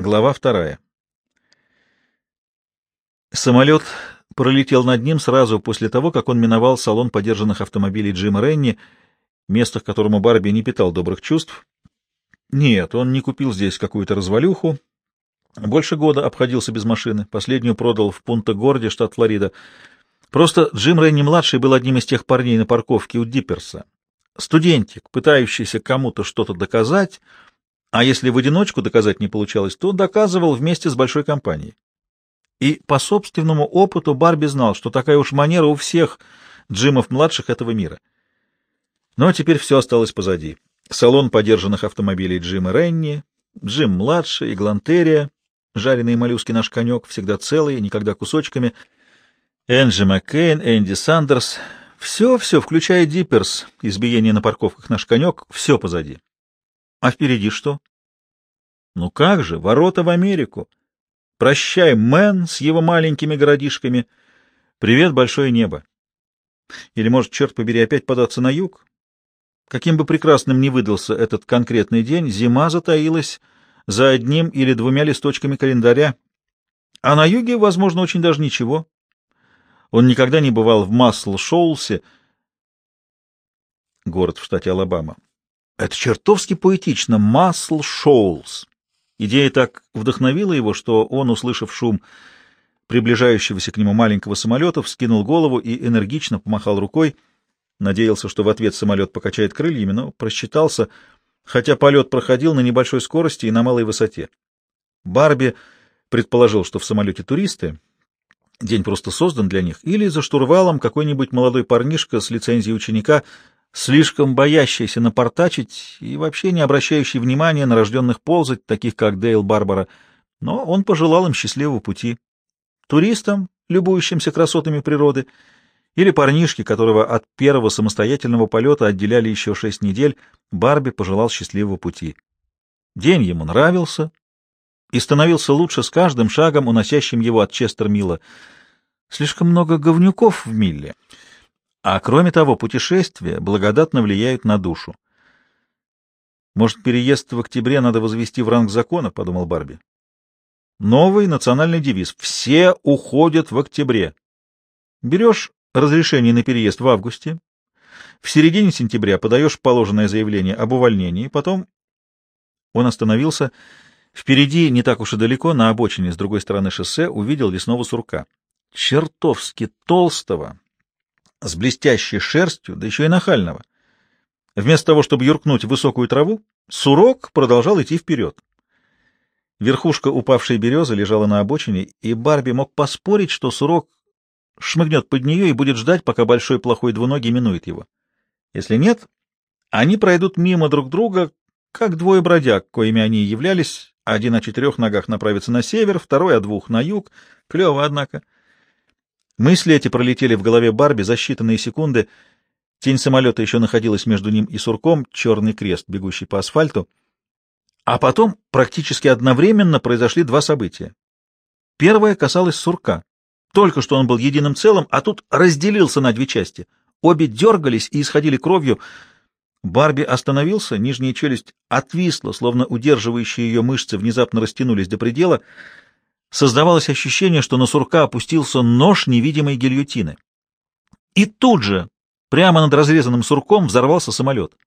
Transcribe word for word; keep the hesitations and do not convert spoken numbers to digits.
Глава вторая. Самолет пролетел над ним сразу после того, как он миновал салон подержанных автомобилей Джима Ренни, место, к которому Барби не питал добрых чувств. Нет, он не купил здесь какую-то развалюху. Больше года обходился без машины. Последнюю продал в Пунта-Горде, штат Флорида. Просто Джим Ренни-младший был одним из тех парней на парковке у Дипперса. Студентик, пытающийся кому-то что-то доказать, а если в одиночку доказать не получалось, то доказывал вместе с большой компанией. И по собственному опыту Барби знал, что такая уж манера у всех Джимов-младших этого мира. Но теперь все осталось позади. Салон подержанных автомобилей Джима Ренни, Джим-младший, Эглантерия, жареные моллюски наш конек, всегда целые, никогда кусочками, Энджи Маккейн, Энди Сандерс — все-все, включая Дипперс, избиение на парковках наш конек, все позади. А впереди что? Ну как же, ворота в Америку. Прощай, Мэн с его маленькими городишками. Привет, большое небо. Или, может, черт побери, опять податься на юг? Каким бы прекрасным ни выдался этот конкретный день, зима затаилась за одним или двумя листочками календаря. А на юге, возможно, очень даже ничего. Он никогда не бывал в Масл-Шоулсе, город в штате Алабама. Это чертовски поэтично — Масл-Шоулс. Идея так вдохновила его, что он, услышав шум приближающегося к нему маленького самолета, вскинул голову и энергично помахал рукой. Надеялся, что в ответ самолет покачает крыльями, но просчитался, хотя полет проходил на небольшой скорости и на малой высоте. Барби предположил, что в самолете туристы, день просто создан для них, или за штурвалом какой-нибудь молодой парнишка с лицензией ученика, слишком боящийся напортачить и вообще не обращающий внимания на рожденных ползать, таких как Дейл Барбара, но он пожелал им счастливого пути. Туристам, любующимся красотами природы, или парнишке, которого от первого самостоятельного полета отделяли еще шесть недель, Барби пожелал счастливого пути. День ему нравился и становился лучше с каждым шагом, уносящим его от Честер-Милла. Слишком много говнюков в Милле. А кроме того, путешествия благодатно влияют на душу. «Может, переезд в октябре надо возвести в ранг закона?» — подумал Барби. Новый национальный девиз: «Все уходят в октябре». Берешь разрешение на переезд в августе, в середине сентября подаешь положенное заявление об увольнении, потом... Он остановился. Впереди, не так уж и далеко, на обочине с другой стороны шоссе, увидел лесного сурка. Чертовски толстого, с блестящей шерстью, да еще и нахального. Вместо того, чтобы юркнуть в высокую траву, сурок продолжал идти вперед. Верхушка упавшей березы лежала на обочине, и Барби мог поспорить, что сурок шмыгнет под нее и будет ждать, пока большой плохой двуногий минует его. Если нет, они пройдут мимо друг друга, как двое бродяг, коими они и являлись. Один о четырех ногах направится на север, второй о двух на юг. Клево, однако. Мысли эти пролетели в голове Барби за считанные секунды. Тень самолета еще находилась между ним и сурком, черный крест, бегущий по асфальту. А потом практически одновременно произошли два события. Первое касалось сурка. Только что он был единым целым, а тут разделился на две части. Обе дергались и исходили кровью. Барби остановился, нижняя челюсть отвисла, словно удерживающие ее мышцы внезапно растянулись до предела. Создавалось ощущение, что на сурка опустился нож невидимой гильотины. И тут же, прямо над разрезанным сурком, взорвался самолет.